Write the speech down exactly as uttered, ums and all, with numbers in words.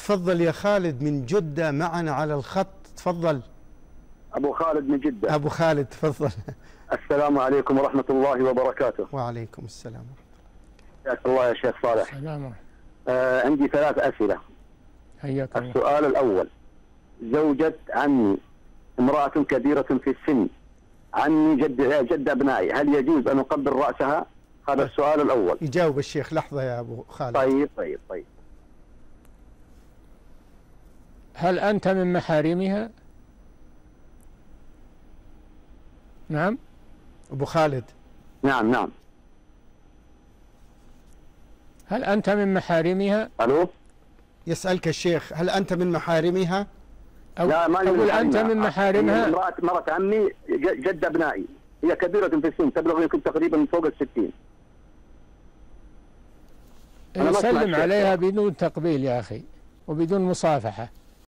تفضل يا خالد من جدة معنا على الخط، تفضل. أبو خالد من جدة. أبو خالد تفضل. السلام عليكم ورحمة الله وبركاته. وعليكم السلام ورحمة الله. حياك الله يا شيخ صالح. السلام. آه عندي ثلاث أسئلة. حياك الله. السؤال الأول: زوجة عمي امرأة كبيرة في السن، عمي جد جد أبنائي، هل يجوز أن أقبل رأسها؟ هذا السؤال الأول. يجاوب الشيخ. لحظة يا أبو خالد. طيب طيب طيب. هل أنت من محارمها؟ نعم. أبو خالد. نعم نعم. هل أنت من محارمها؟ ألو. يسألك الشيخ هل أنت من محارمها؟ أو لا ما أقول أنت من محارمها؟ امرأة مرة عمي جد أبنائي، هي كبيرة في السن، تبلغ يمكن تقريبا فوق الستين. سلم عليها بدون تقبيل يا أخي وبدون مصافحة.